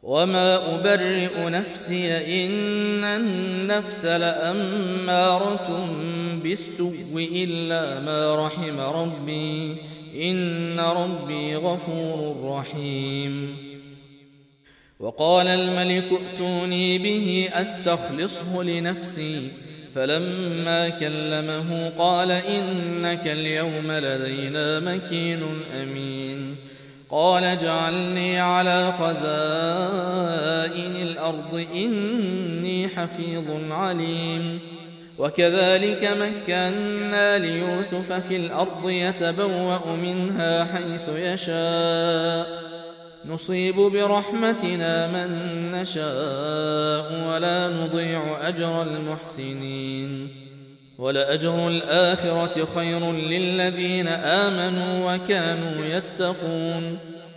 وما أبرئ نفسي إن النفس لأمارة بالسوء إلا ما رحم ربي إن ربي غفور رحيم. وقال الملك ائتوني به أستخلصه لنفسي فلما كلمه قال إنك اليوم لدينا مكين أمين. قال اجعلني على خزائن الأرض إني حفيظ عليم. وكذلك مكنا ليوسف في الأرض يتبوأ منها حيث يشاء نصيب برحمتنا من نشاء ولا نضيع أجر المحسنين. ولأجر الآخرة خير للذين آمنوا وكانوا يتقون.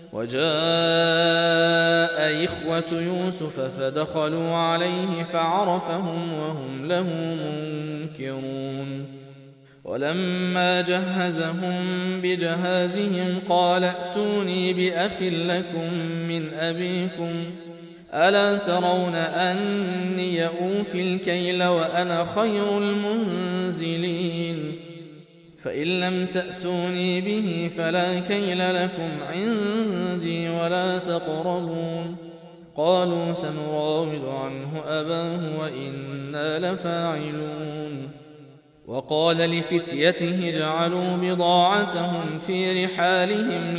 وجاء إخوة يوسف فدخلوا عليه فعرفهم وهم له منكرون. ولما جهزهم بجهازهم قال ائتوني بأخ لكم من أبيكم ألا ترون أني أوفي الكيل وأنا خير المنزلين فإن لم تأتوني به فلا كيل لكم عندي ولا تقربون. قالوا سنراود عنه أباه وإنا لفاعلون. وقال لفتيته جعلوا بضاعتهم في رحالهم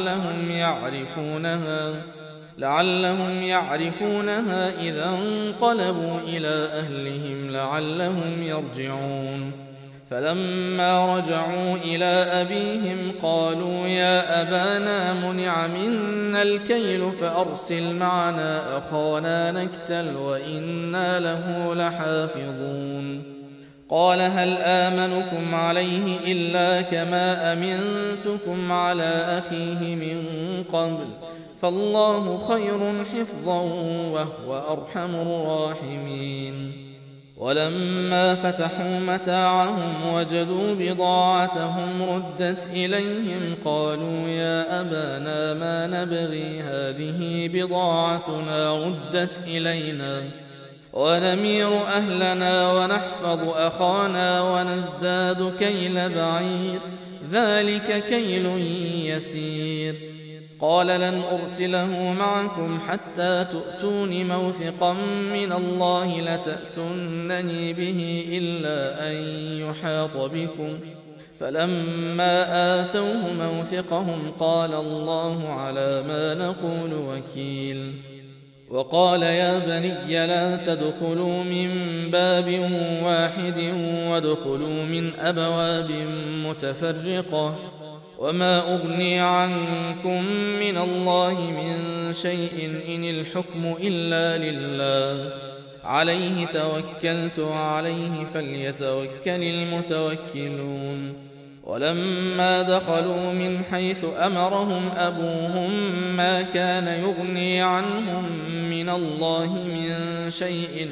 لعلهم يعرفونها إذا انقلبوا إلى أهلهم لعلهم يرجعون. فلما رجعوا إلى أبيهم قالوا يا أبانا منع منا الكيل فأرسل معنا أخانا نكتل وإنا له لحافظون. قال هل آمنكم عليه إلا كما أمنتكم على أخيه من قبل فالله خير حفظا وهو أرحم الراحمين. ولما فتحوا متاعهم وجدوا بضاعتهم ردت إليهم قالوا يا أبانا ما نبغي هذه بضاعتنا ردت إلينا ونمير أهلنا ونحفظ أخانا ونزداد كيل بعير ذلك كيل يسير. قال لن أرسله معكم حتى تؤتون موثقا من الله لتأتونني به إلا أن يحاط بكم فلما آتوه موثقهم قال الله على ما نقول وكيل. وقال يا بني لا تدخلوا من باب واحد وادخلوا من أبواب متفرقة وما أغني عنكم من الله من شيء إن الحكم إلا لله عليه توكلت وعليه فليتوكل المتوكلون. ولما دخلوا من حيث أمرهم أبوهم ما كان يغني عنهم من الله من شيء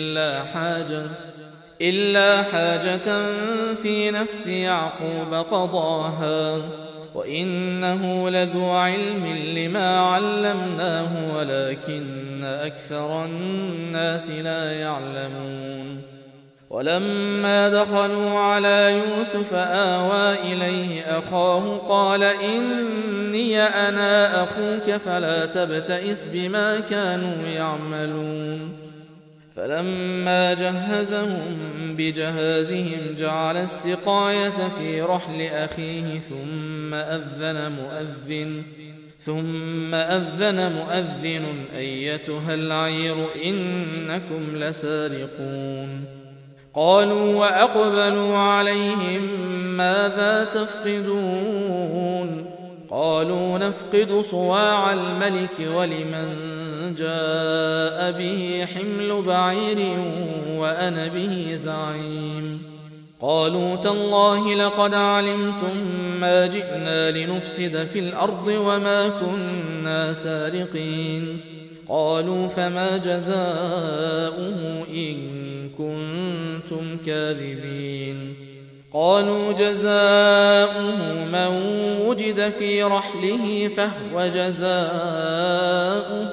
إلا حاجة في نفس يعقوب قضاها وإنه لذو علم لما علمناه ولكن أكثر الناس لا يعلمون. ولما دخلوا على يوسف آوى إليه أخاه قال إني أنا أخوك فلا تبتئس بما كانوا يعملون. فلما جهزهم بجهازهم جعل السقاية في رحل أخيه ثم أذن مؤذن أيتها العير إنكم لسارقون. قالوا وأقبلوا عليهم ماذا تفقدون قالوا نفقد صواع الملك ولمن جاء به حمل بعير وأنا به زعيم. قالوا تالله لقد علمتم ما جئنا لنفسد في الأرض وما كنا سارقين. قالوا فما جزاؤه إن كنتم كاذبين. قالوا جزاؤه من وجد في رحله فهو جزاؤه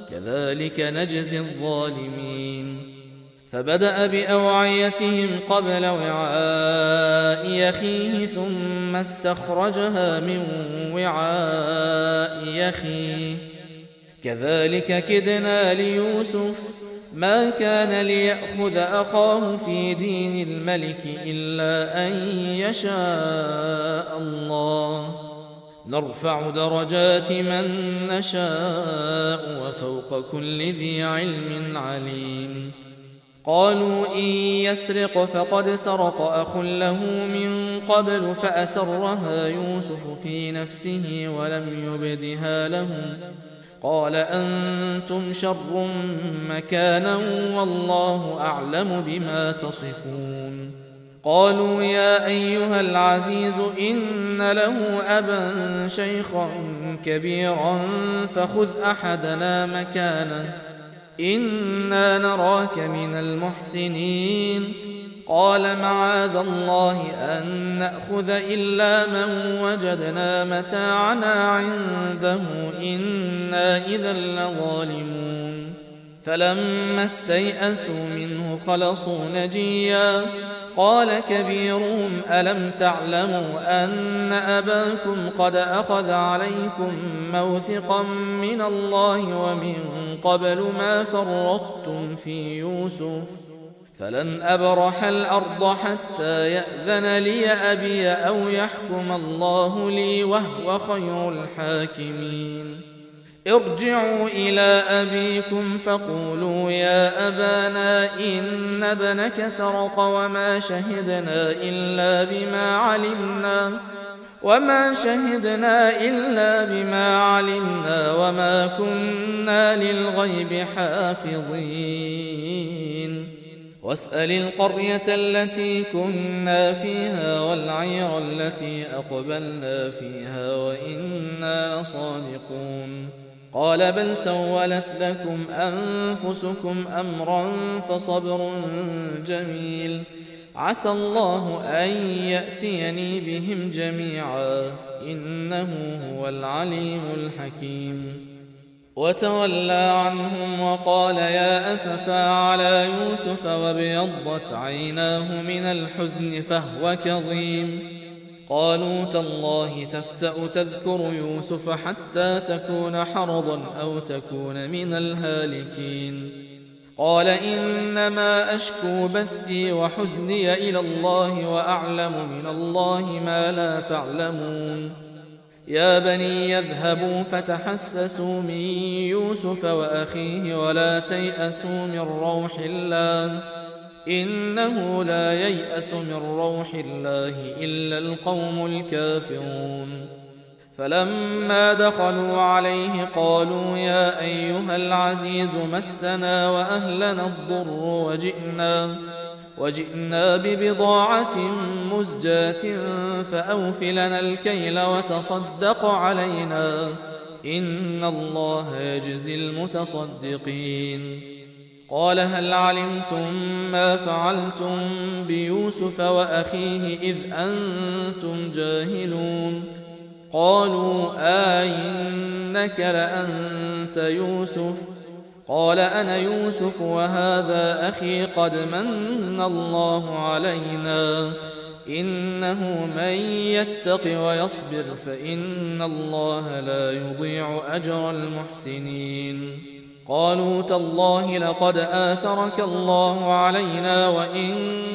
كذلك نجزي الظالمين. فبدأ بأوعيتهم قبل وعاء أخيه ثم استخرجها من وعاء أخيه كذلك كدنا ليوسف ما كان ليأخذ أخاه في دين الملك إلا أن يشاء الله نرفع درجات من نشاء وفوق كل ذي علم عليم. قالوا إن يسرق فقد سرق أخ له من قبل فأسرها يوسف في نفسه ولم يبدها لهم قال أنتم شر مكانا والله أعلم بما تصفون. قالوا يا أيها العزيز إن له أبا شيخا كبيرا فخذ أحدنا مكانه إنا نراك من المحسنين. قال معاذ الله أن نأخذ إلا من وجدنا متاعنا عنده إنا إذا لظالمون. فلما استيئسوا منه خلصوا نجيا قال كبيرهم ألم تعلموا أن أباكم قد أخذ عليكم موثقا من الله ومن قبل ما فرطتم في يوسف فلن أبرح الأرض حتى يأذن لي أبي أو يحكم الله لي وهو خير الحاكمين. ارجعوا إلى أبيكم فقولوا يا أبانا إن ابنك سرق وما شهدنا إلا بما علمنا وما كنا للغيب حافظين. واسأل القرية التي كنا فيها والعير التي أقبلنا فيها وإنا لصادقون. قال بل سولت لكم أنفسكم أمرا فصبر جميل عسى الله أن يأتيني بهم جميعا إنه هو العليم الحكيم. وتولى عنهم وقال يا أسفا على يوسف وابيضت عيناه من الحزن فهو كظيم. قالوا تالله تفتأ تذكر يوسف حتى تكون حرضا أو تكون من الهالكين. قال إنما أشكو بثي وحزني إلى الله وأعلم من الله ما لا تعلمون. يا بني يذهبوا فتحسسوا من يوسف وأخيه ولا تيأسوا من روح الله إنه لا ييأس من روح الله إلا القوم الكافرون. فلما دخلوا عليه قالوا يا أيها العزيز مسنا وأهلنا الضر وجئنا ببضاعة مزجاة فأوف لنا الكيل وتصدق علينا إن الله يجزي المتصدقين. قال هل علمتم ما فعلتم بيوسف وأخيه إذ أنتم جاهلون. قالوا إنك لأنت يوسف. قال أنا يوسف وهذا أخي قد من الله علينا إنه من يتق ويصبر فإن الله لا يضيع أجر المحسنين. قالوا تالله لقد آثرك الله علينا وإن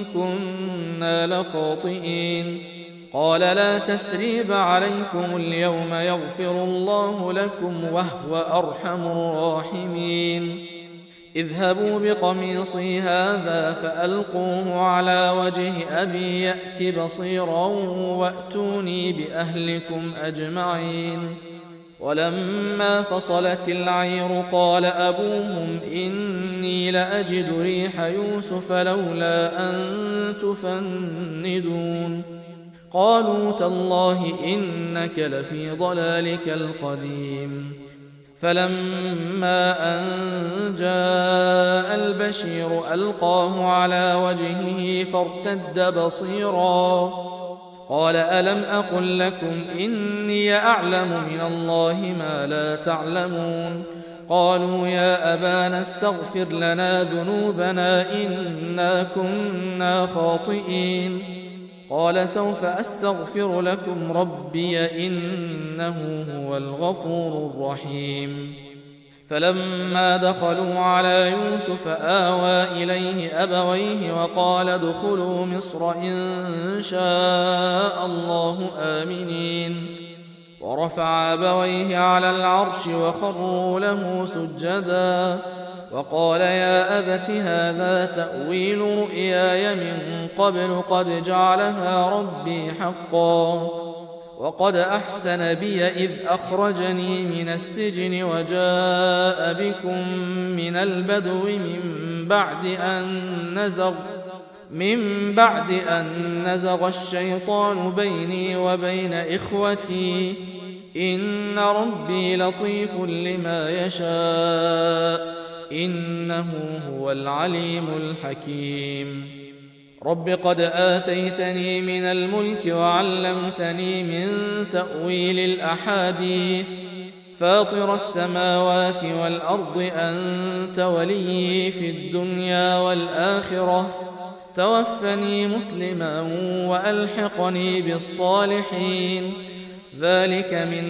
كنا لخاطئين. قال لا تثريب عليكم اليوم يغفر الله لكم وهو أرحم الراحمين. اذهبوا بقميصي هذا فألقوه على وجه أبي يأت بصيرا وأتوني بأهلكم أجمعين. ولما فصلت العير قال أبوهم إني لأجد ريح يوسف لولا أن تفندون. قالوا تالله إنك لفي ضلالك القديم. فلما أن جاء البشير ألقاه على وجهه فارتد بصيرا قال ألم أقل لكم إني أعلم من الله ما لا تعلمون. قالوا يا أبانا استغفر لنا ذنوبنا إنا كنا خاطئين قال سوف أستغفر لكم ربي إنه هو الغفور الرحيم فلما دخلوا على يوسف آوى إليه أبويه وقال ادخلوا مصر إن شاء الله آمنين ورفع أبويه على العرش وخروا له سجدا وقال يا أبت هذا تأويل رؤياي من قبل قد جعلها ربي حقا وقد أحسن بي إذ أخرجني من السجن وجاء بكم من البدو من بعد أن نزغ الشيطان بيني وبين إخوتي إن ربي لطيف لما يشاء إنه هو العليم الحكيم رب قد آتيتني من الملك وعلمتني من تأويل الأحاديث فاطر السماوات والأرض أنت ولي في الدنيا والآخرة توفني مسلما وألحقني بالصالحين ذلك من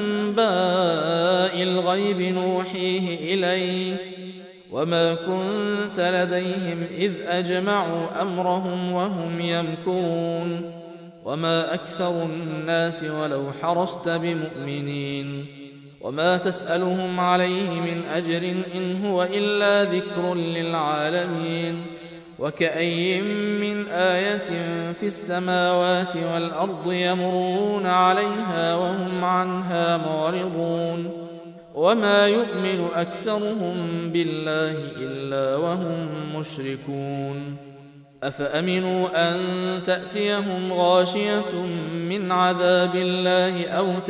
أنباء الغيب نوحيه إليك وما كنت لديهم إذ أجمعوا أمرهم وهم يمكرون وما أكثر الناس ولو حرصت بمؤمنين وما تسألهم عليه من أجر إن هو إلا ذكر للعالمين وكأي من آية في السماوات والأرض يمرون عليها وهم عنها معرضون وما يؤمن أكثرهم بالله إلا وهم مشركون أفأمنوا أن تأتيهم غاشية من عذاب الله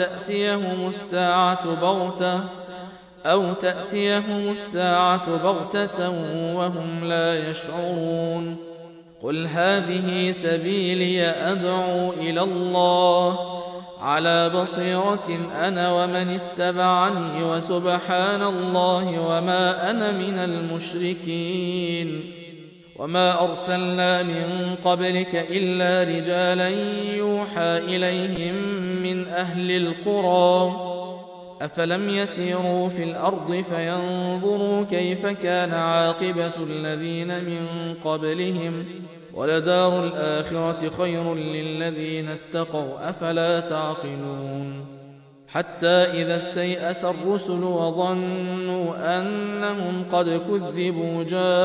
أو تأتيهم الساعة بغتة وهم لا يشعرون قل هذه سبيلي أدعو إلى الله على بصيرة أنا ومن اتبعني وسبحان الله وما أنا من المشركين وما أرسلنا من قبلك إلا رجالا يوحى إليهم من أهل القرى أفلم يسيروا في الأرض فينظروا كيف كان عاقبة الذين من قبلهم ولدار الآخرة خير للذين اتقوا أفلا تعقلون حتى إذا استيأس الرسل وظنوا أنهم قد كذبوا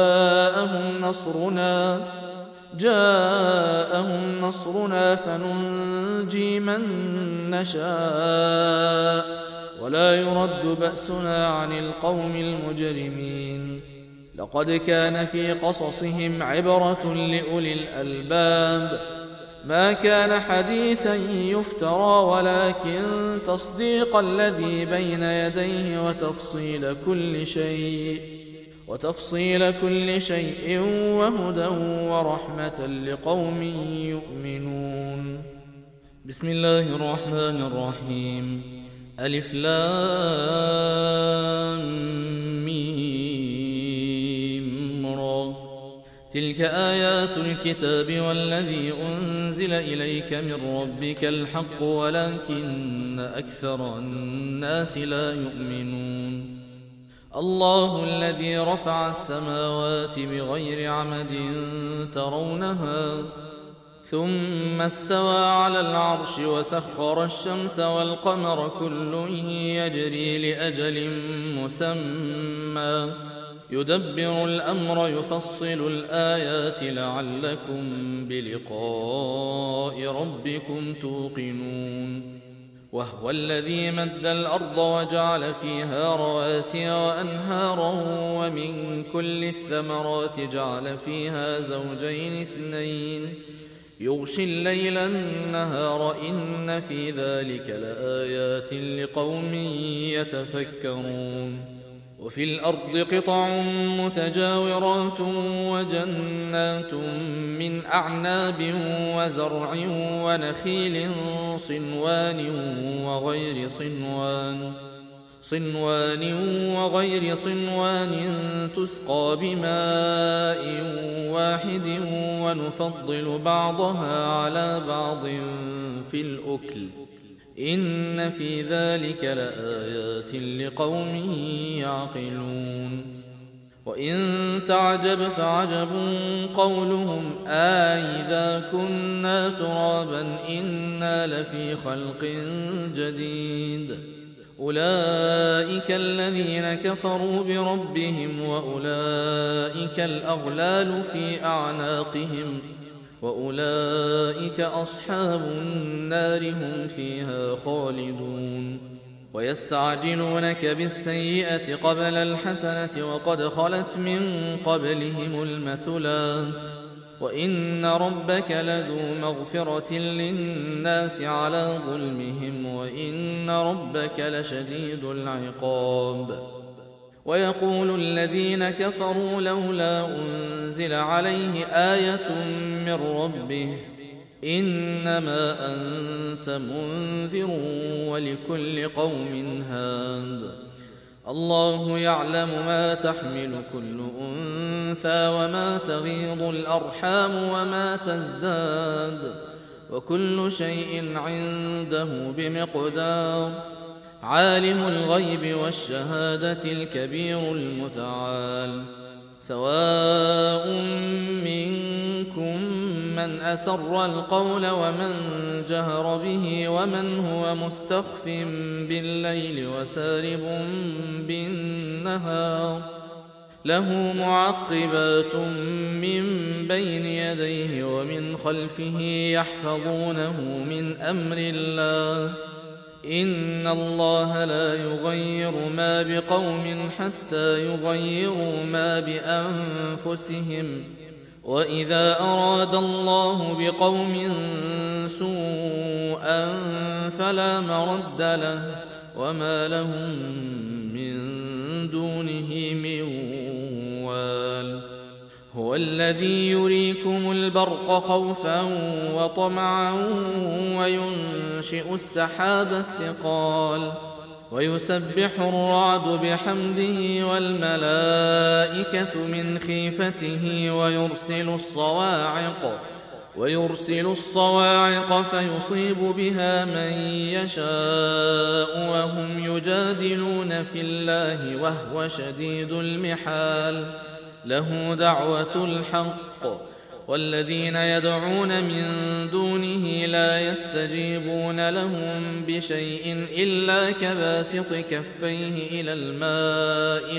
جاءهم نصرنا فننجي من نشاء ولا يرد بأسنا عن القوم المجرمين لقد كان في قصصهم عبرة لأولي الألباب ما كان حديثا يفترى ولكن تصديق الذي بين يديه وتفصيل كل شيء وهدى ورحمة لقوم يؤمنون بسم الله الرحمن الرحيم ألف لام ميم را تلك آيات الكتاب والذي أنزل إليك من ربك الحق ولكن أكثر الناس لا يؤمنون الله الذي رفع السماوات بغير عمد ترونها ثم استوى على العرش وسخر الشمس والقمر كل يجري لأجل مسمى يدبر الأمر يفصل الآيات لعلكم بلقاء ربكم توقنون وهو الذي مد الأرض وجعل فيها رواسي وأنهارا ومن كل الثمرات جعل فيها زوجين اثنين يغشي الليل النهار إن في ذلك لآيات لقوم يتفكرون وفي الأرض قطع متجاورات وجنات من أعناب وزرع ونخيل صنوان وغير صنوان صنوان وغير صنوان تسقى بماء واحد ونفضل بعضها على بعض في الأكل إن في ذلك لآيات لقوم يعقلون وإن تعجب فعجب قولهم أإذا كنا ترابا إنا لفي خلق جديد أولئك الذين كفروا بربهم وأولئك الأغلال في أعناقهم وأولئك أصحاب النار هم فيها خالدون ويستعجلونك بالسيئة قبل الحسنة وقد خلت من قبلهم المثلات وإن ربك لذو مغفرة للناس على ظلمهم وإن ربك لشديد العقاب ويقول الذين كفروا لولا أنزل عليه آية من ربه إنما أنت منذر ولكل قوم هاد الله يعلم ما تحمل كل أنثى وما تغيض الأرحام وما تزداد وكل شيء عنده بمقدار عالم الغيب والشهادة الكبير المتعال سواء منكم من أسر القول ومن جهر به ومن هو مستخف بالليل وسارب بالنهار له معقبات من بين يديه ومن خلفه يحفظونه من أمر الله إن الله لا يغير ما بقوم حتى يغيروا ما بأنفسهم وإذا أراد الله بقوم سوءا فلا مرد له وما لهم من دونه من وال هو الذي يريكم البرق خوفا وطمعا وينشئ السحاب الثقال ويسبح الرعد بحمده والملائكة من خيفته ويرسل الصواعق فيصيب بها من يشاء وهم يجادلون في الله وهو شديد المحال له دعوة الحق والذين يدعون من دونه لا يستجيبون لهم بشيء إلا كباسط كفيه إلى الماء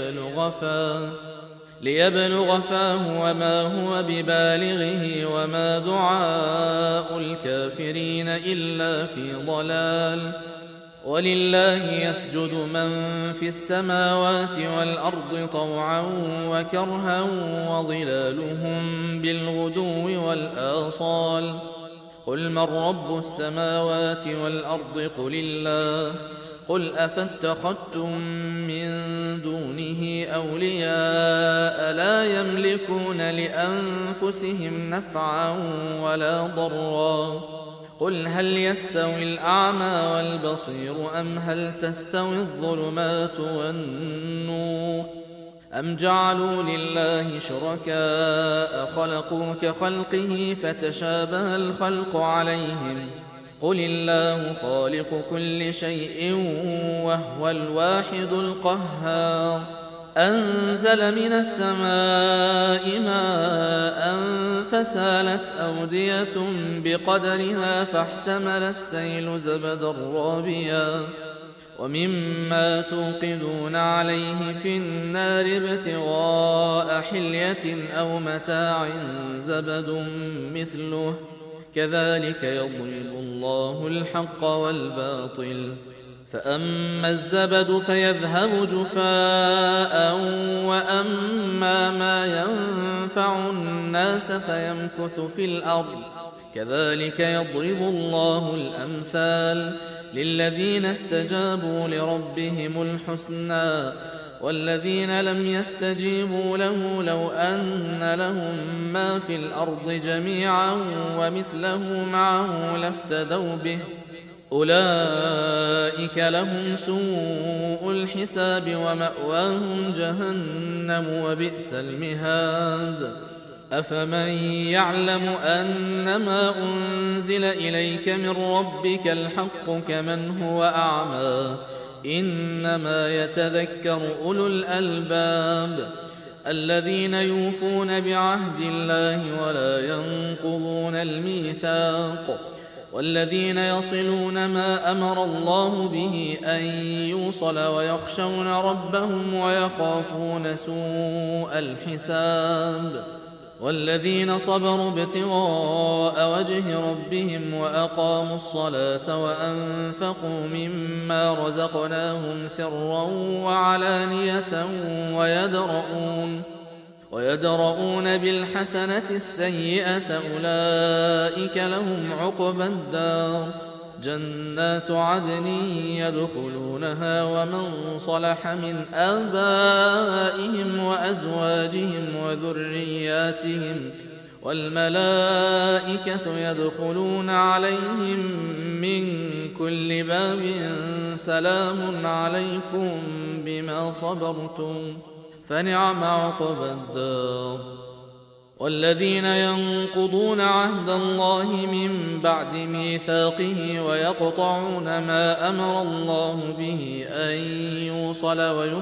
ليبلغ فاه وما هو ببالغه وما دعاء الكافرين إلا في ضلال ولله يسجد من في السماوات والأرض طوعا وكرها وظلالهم بالغدو والآصال قل من رب السماوات والأرض قل الله قل أفاتخذتم من دونه أولياء لا يملكون لأنفسهم نفعا ولا ضرا قل هل يستوي الأعمى والبصير أم هل تستوي الظلمات والنور أم جعلوا لله شركاء خلقوا كخلقه فتشابه الخلق عليهم قل الله خالق كل شيء وهو الواحد القهار أنزل من السماء ماء فسالت أودية بقدرها فاحتمل السيل زبدا رابيا ومما توقدون عليه في النار ابتغاء حلية أو متاع زبد مثله كذلك يضرب الله الحق والباطل فأما الزبد فيذهب جفاء وأما ما ينفع الناس فيمكث في الأرض كذلك يضرب الله الأمثال للذين استجابوا لربهم الحسنى والذين لم يستجيبوا له لو أن لهم ما في الأرض جميعا ومثله معه لافتدوا به أولئك لهم سوء الحساب ومأواهم جهنم وبئس المهاد. أفمن يعلم أنما أنزل إليك من ربك الحق كمن هو أعمى إنما يتذكر أولو الألباب الذين يوفون بعهد الله ولا ينقضون الميثاق والذين يصلون ما أمر الله به أن يوصل ويخشون ربهم ويخافون سوء الحساب والذين صبروا ابتغاء وجه ربهم وأقاموا الصلاة وأنفقوا مما رزقناهم سرا وعلانية ويدرؤون بالحسنة السيئة أولئك لهم عقبى الدار جنات عدن يدخلونها ومن صلح من آبائهم وأزواجهم وذرياتهم والملائكة يدخلون عليهم من كل باب سلام عليكم بما صبرتم فنعم عقبى الدار. والذين ينقضون عهد الله من بعد ميثاقه ويقطعون ما أمر الله به أن يوصل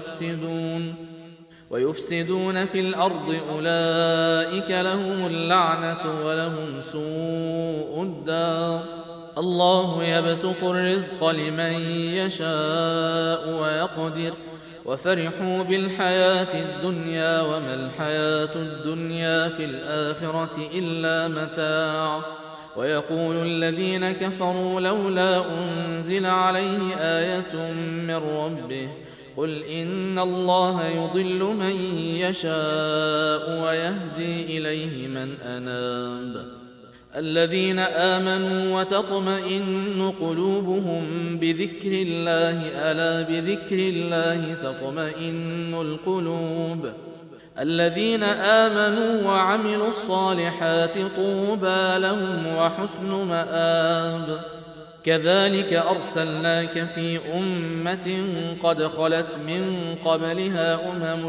ويفسدون في الأرض أولئك لهم اللعنة ولهم سوء الدار. الله يبسط الرزق لمن يشاء ويقدر وفرحوا بالحياة الدنيا وما الحياة الدنيا في الآخرة إلا متاع. ويقول الذين كفروا لولا أنزل عليه آية من ربه قل إن الله يضل من يشاء ويهدي إليه من أناب. الذين آمنوا وتطمئن قلوبهم بذكر الله ألا بذكر الله تطمئن القلوب. الذين آمنوا وعملوا الصالحات طوبى لهم وحسن مآب. كذلك أرسلناك في أمة قد خلت من قبلها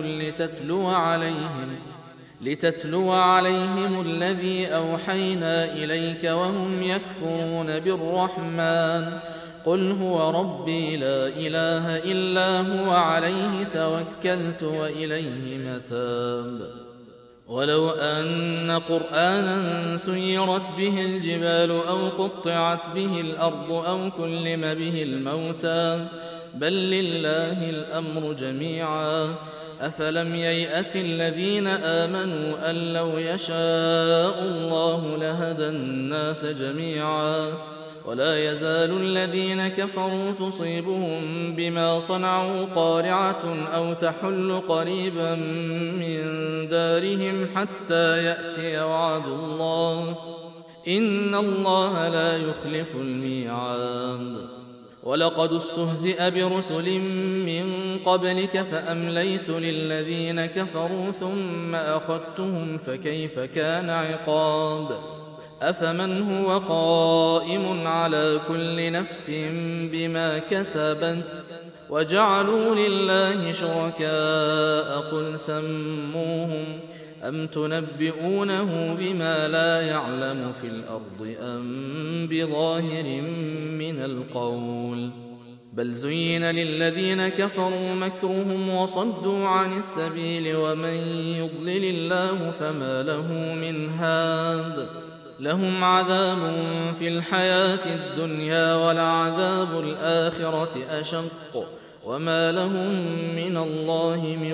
لتتلو عليهم الذي أوحينا إليك وهم يكفرون بالرحمن قل هو ربي لا إله إلا هو عليه توكلت وإليه متاب. ولو أن قرآنا سيرت به الجبال أو قطعت به الأرض أو كلم به الموتى بل لله الأمر جميعا أفلم ييأس الذين آمنوا أن لو يشاء الله لهدى الناس جميعا ولا يزال الذين كفروا تصيبهم بما صنعوا قارعة أو تحل قريبا من دارهم حتى يأتي وعد الله إن الله لا يخلف الميعاد. ولقد استهزئ برسل من قبلك فأمليت للذين كفروا ثم أخذتهم فكيف كان عقاب. أفمن هو قائم على كل نفس بما كسبت وجعلوا لله شركاء قل سموهم أم تنبئونه بما لا يعلم في الأرض أم بظاهر من القول بل زين للذين كفروا مكرهم وصدوا عن السبيل ومن يضلل الله فما له من هاد. لهم عذاب في الحياة الدنيا ولعذاب الآخرة أشق وما لهم من الله من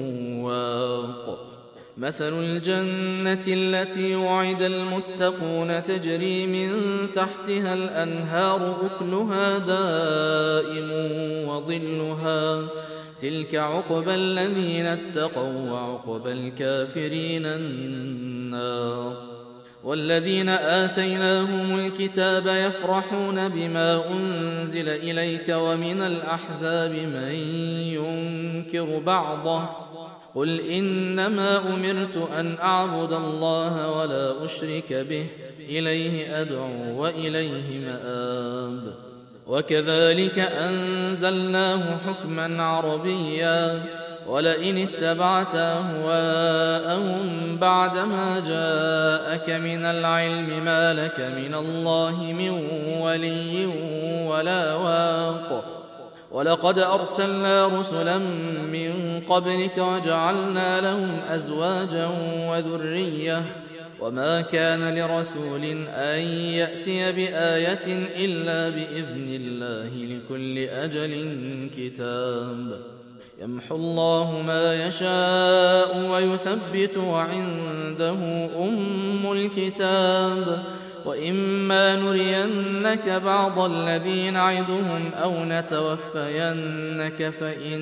واق. مثل الجنة التي وعد المتقون تجري من تحتها الأنهار أكلها دائم وظلها تلك عقبى الذين اتقوا وعقبى الكافرين النار. والذين آتيناهم الكتاب يفرحون بما أنزل إليك ومن الأحزاب من ينكر بعضه قل إنما أمرت أن أعبد الله ولا أشرك به إليه أدعو وإليه مآب. وكذلك أنزلناه حكما عربيا ولئن اتبعت أهواءهم بعدما جاءك من العلم ما لك من الله من ولي ولا واق ولقد أرسلنا رسلا من قبلك وجعلنا لهم أزواجا وذرية وما كان لرسول أن يأتي بآية إلا بإذن الله لكل أجل كتاب يمحو الله ما يشاء ويثبت وعنده أم الكتاب وإما نرينك بعض الذي نعدهم أو نتوفينك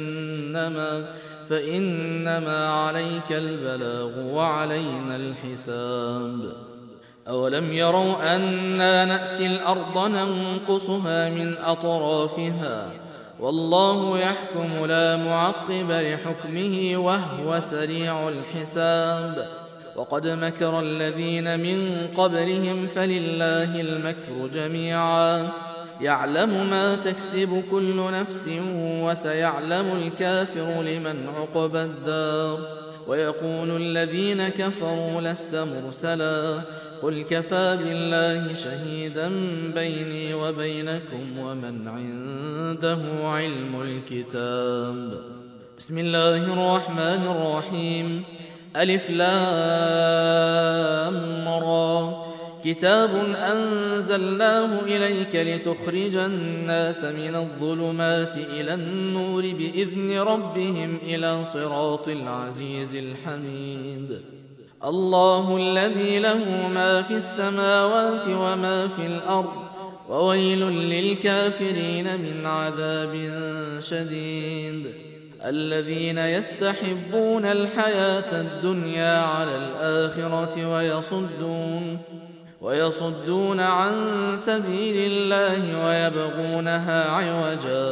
فإنما عليك البلاغ وعلينا الحساب أولم يروا أنا نأتي الأرض ننقصها من أطرافها والله يحكم لا معقب لحكمه وهو سريع الحساب وقد مكر الذين من قبلهم فلله المكر جميعا يعلم ما تكسب كل نفس وسيعلم الكافر لمن عقبى الدار ويقول الذين كفروا لست مرسلا قل كفى بالله شهيدا بيني وبينكم ومن عنده علم الكتاب بسم الله الرحمن الرحيم ألف لام را كتاب أنزلناه إليك لتخرج الناس من الظلمات إلى النور بإذن ربهم إلى صراط العزيز الحميد الله الذي له ما في السماوات وما في الأرض وويل للكافرين من عذاب شديد الذين يستحبون الحياة الدنيا على الآخرة ويصدون عن سبيل الله ويبغونها عوجا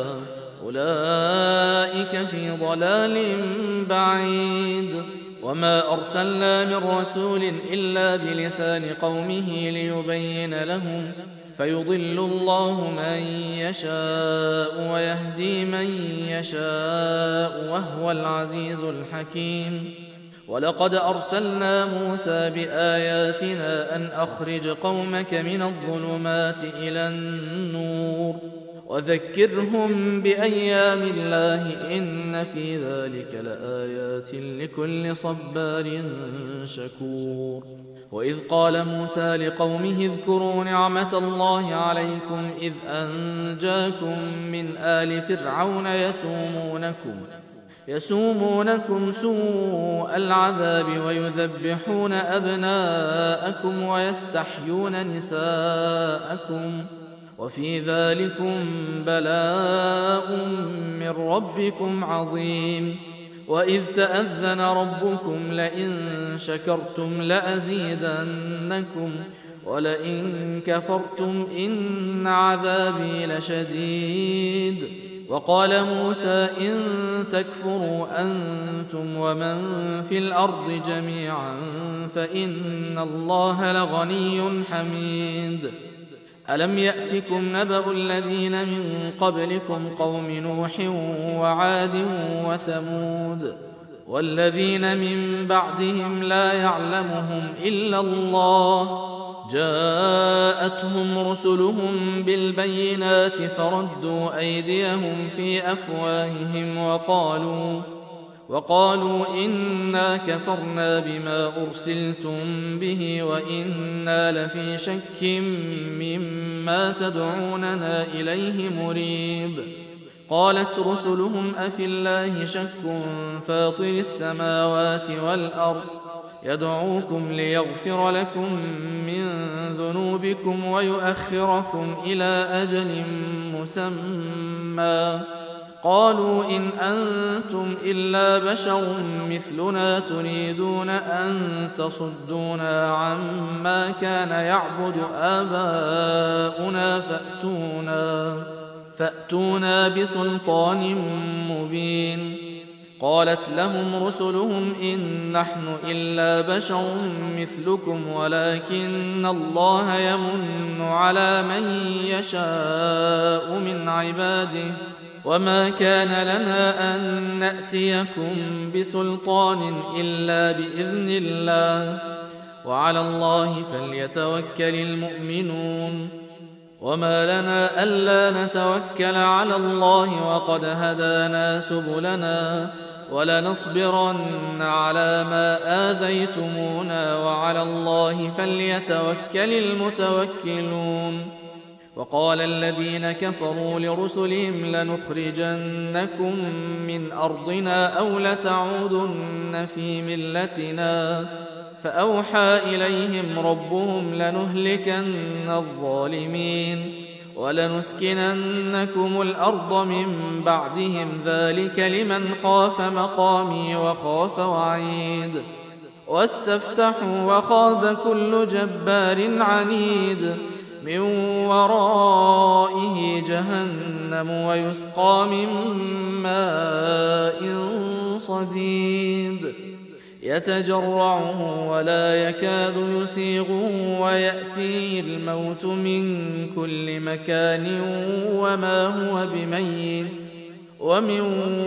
أولئك في ضلال بعيد وما أرسلنا من رسول إلا بلسان قومه ليبين لهم فيضل الله من يشاء ويهدي من يشاء وهو العزيز الحكيم ولقد أرسلنا موسى بآياتنا أن أخرج قومك من الظلمات إلى النور وذكرهم بأيام الله إن في ذلك لآيات لكل صبار شكور وإذ قال موسى لقومه اذكروا نعمة الله عليكم إذ أنجاكم من آل فرعون يسومونكم سوء العذاب ويذبحون أبناءكم ويستحيون نساءكم وفي ذلكم بلاء من ربكم عظيم وإذ تأذن ربكم لئن شكرتم لأزيدنكم ولئن كفرتم إن عذابي لشديد وقال موسى إن تكفروا أنتم ومن في الأرض جميعا فإن الله لغني حميد ألم يأتكم نبأ الذين من قبلكم قوم نوح وعاد وثمود والذين من بعدهم لا يعلمهم إلا الله جاءتهم رسلهم بالبينات فردوا أيديهم في أفواههم وقالوا إنا كفرنا بما أرسلتم به وإنا لفي شك مما تدعوننا إليه مريب قالت رسلهم أفي الله شك فاطر السماوات والأرض يدعوكم ليغفر لكم من ذنوبكم ويؤخركم إلى أجل مسمى قالوا إن أنتم إلا بشر مثلنا تريدون أن تصدونا عما كان يعبد آباؤنا فأتونا بسلطان مبين قالت لهم رسلهم إن نحن إلا بشر مثلكم ولكن الله يمن على من يشاء من عباده وما كان لنا أن نأتيكم بسلطان إلا بإذن الله وعلى الله فليتوكل المؤمنون وما لنا ألا نتوكل على الله وقد هدانا سبلنا ولنصبرن على ما آذيتمونا وعلى الله فليتوكل المتوكلون وقال الذين كفروا لرسلهم لنخرجنكم من أرضنا أو لتعودن في ملتنا فأوحى إليهم ربهم لنهلكن الظالمين ولنسكننكم الأرض من بعدهم ذلك لمن خاف مقامي وخاف وعيد واستفتحوا وخاب كل جبار عنيد من ورائه جهنم ويسقى من ماء صديد يتجرعه ولا يكاد يسيغه ويأتيه الموت من كل مكان وما هو بميت ومن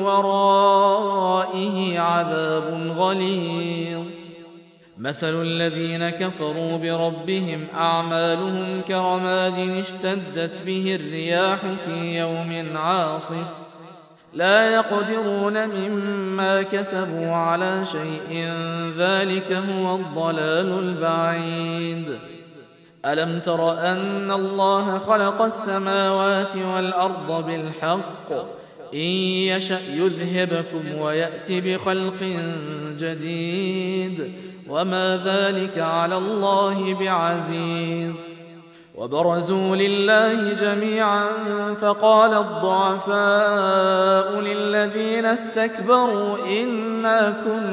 ورائه عذاب غليظ مثل الذين كفروا بربهم أعمالهم كرماد اشتدت به الرياح في يوم عاصف لا يقدرون مما كسبوا على شيء ذلك هو الضلال البعيد ألم تر أن الله خلق السماوات والأرض بالحق إن يشأ يذهبكم ويأتي بخلق جديد وما ذلك على الله بعزيز وبرزوا لله جميعا فقال الضعفاء للذين استكبروا إنا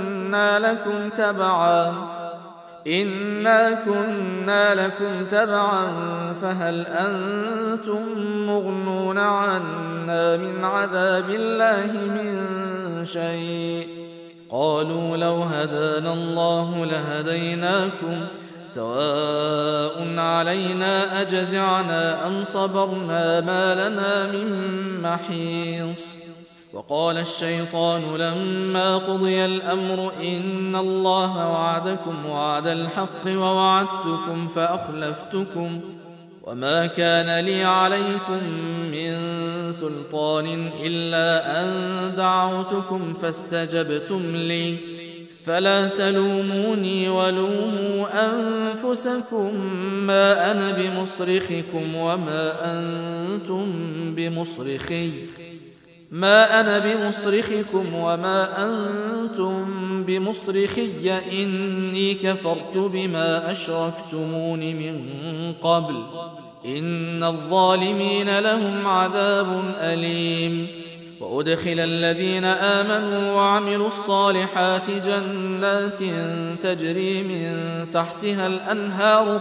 كنا لكم تبعا فهل أنتم مغنون عنا من عذاب الله من شيء قالوا لو هدانا الله لهديناكم سواء علينا أجزعنا أم صبرنا ما لنا من محيص وقال الشيطان لما قضي الأمر إن الله وعدكم وعد الحق ووعدتكم فأخلفتكم وما كان لي عليكم من سلطان إلا أن دعوتكم فاستجبتم لي فلا تلوموني ولوموا أنفسكم ما أنا بمصرخكم وما أنتم بمصرخي إني كفرت بما أشركتمون من قبل إن الظالمين لهم عذاب أليم وأدخل الذين آمنوا وعملوا الصالحات جنات تجري من تحتها الأنهار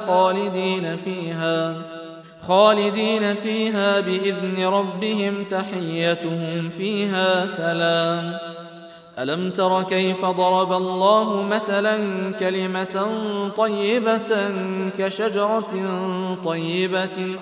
خالدين فيها بإذن ربهم تحيتهم فيها سلام ألم تر كيف ضرب الله مثلا كلمة طيبة كشجرة طيبة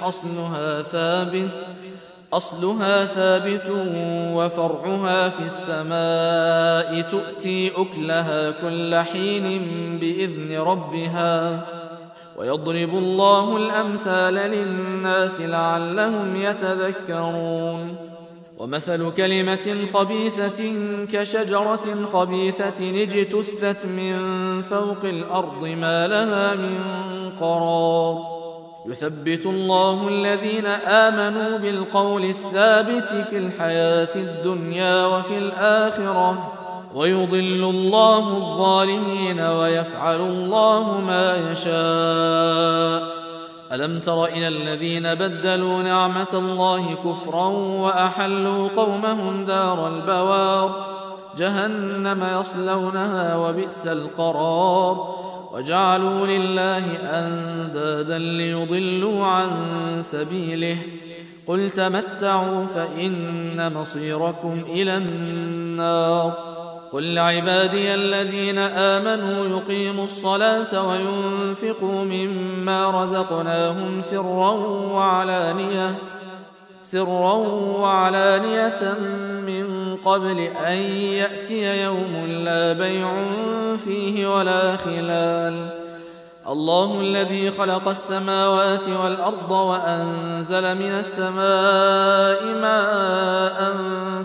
أصلها ثابت وفرعها في السماء تؤتي أكلها كل حين بإذن ربها ويضرب الله الأمثال للناس لعلهم يتذكرون ومثل كلمة خبيثة كشجرة خبيثة اجتثت من فوق الأرض ما لها من قرار يثبت الله الذين آمنوا بالقول الثابت في الحياة الدنيا وفي الآخرة ويضل الله الظالمين ويفعل الله ما يشاء ألم تر إلى الذين بدلوا نعمة الله كفرا وأحلوا قومهم دار البوار جهنم يصلونها وبئس القرار وجعلوا لله أندادا ليضلوا عن سبيله قل تمتعوا فإن مصيركم إلى النار قل لعبادي الذين آمنوا يقيموا الصلاة وينفقوا مما رزقناهم سرا وعلانية من قبل أن يأتي يوم لا بيع فيه ولا خلال. الله الذي خلق السماوات والأرض وأنزل من السماء ماء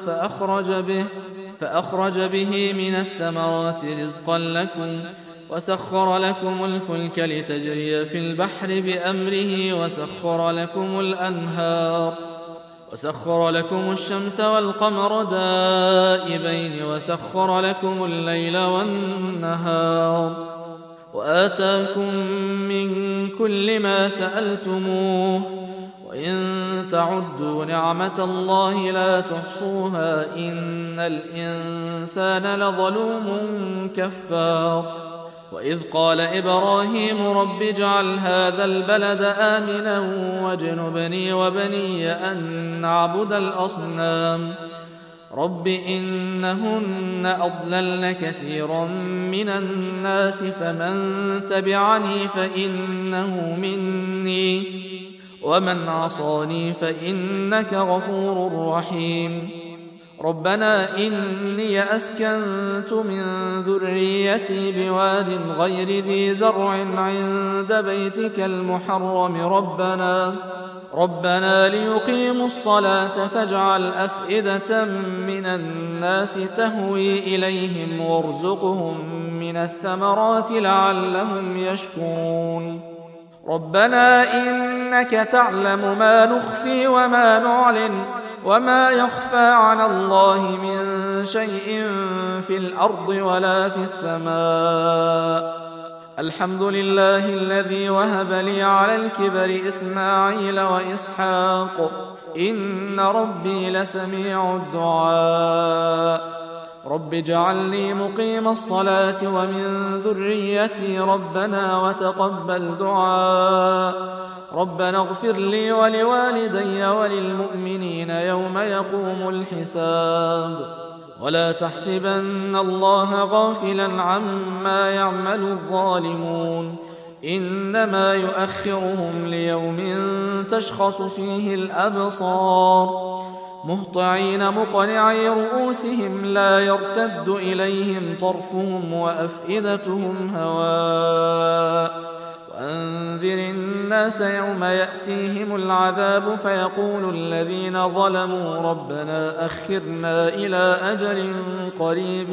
فأخرج به من الثمرات رزقا لكم وسخر لكم الفلك لتجري في البحر بأمره وسخر لكم الأنهار وسخر لكم الشمس والقمر دائبين وسخر لكم الليل والنهار وآتاكم من كل ما سألتموه وإن تعدوا نعمة الله لا تحصوها إن الإنسان لظلوم كفار. وإذ قال إبراهيم رب اجعل هذا البلد آمنا واجنبني وبني أن نعبد الأصنام رب إنهن أضللن كثيرا من الناس فمن تبعني فإنه مني ومن عصاني فإنك غفور رحيم. ربنا إني أسكنت من ذريتي بواد غير ذي زرع عند بيتك المحرم ربنا ليقيموا الصلاة فاجعل أفئدة من الناس تهوي إليهم وارزقهم من الثمرات لعلهم يشكرون. ربنا إنك تعلم ما نخفي وما نعلن وما يخفى على الله من شيء في الأرض ولا في السماء. الحمد لله الذي وهب لي على الكبر إسماعيل وإسحاق إن ربي لسميع الدعاء. رب اجعلني مقيم الصلاة ومن ذريتي ربنا وتقبل دعاء. ربنا اغفر لي ولوالدي وللمؤمنين يوم يقوم الحساب. ولا تحسبن الله غافلا عما يعمل الظالمون إنما يؤخرهم ليوم تشخص فيه الأبصار مهطعين مقنعي رؤوسهم لا يرتد إليهم طرفهم وأفئدتهم هواء. وأنذر الناس يوم يأتيهم العذاب فيقول الذين ظلموا ربنا أخرنا إلى أجل قريب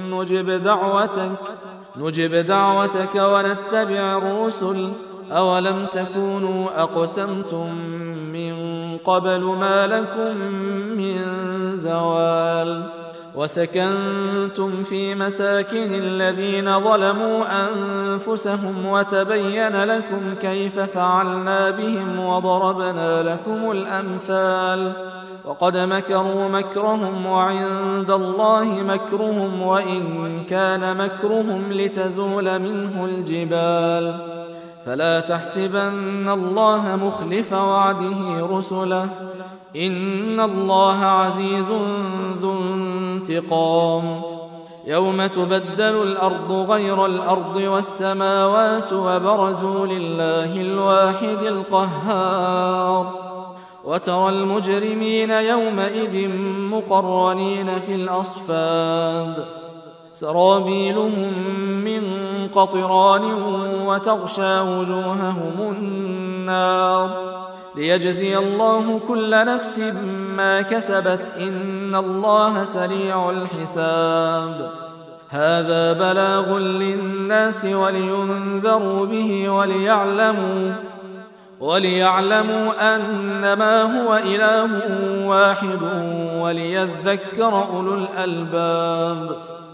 نجب دعوتك ونتبع الرسل أولم تكونوا أقسمتم من قبل ما لكم من زوال. وسكنتم في مساكن الذين ظلموا أنفسهم وتبين لكم كيف فعلنا بهم وضربنا لكم الأمثال. وقد مكروا مكرهم وعند الله مكرهم وإن كان مكرهم لتزول منه الجبال. فلا تحسبن الله مخلف وعده رسله إن الله عزيز ذو انتقام. يوم تبدل الأرض غير الأرض والسماوات وبرزوا لله الواحد القهار. وترى المجرمين يومئذ مقرنين في الأصفاد سرابيلهم من قطران وتغشى وجوههم النار ليجزي الله كل نفس ما كسبت إن الله سريع الحساب. هذا بلاغ للناس ولينذروا به وليعلموا أنما هو إله واحد وليذكر أولو الألباب.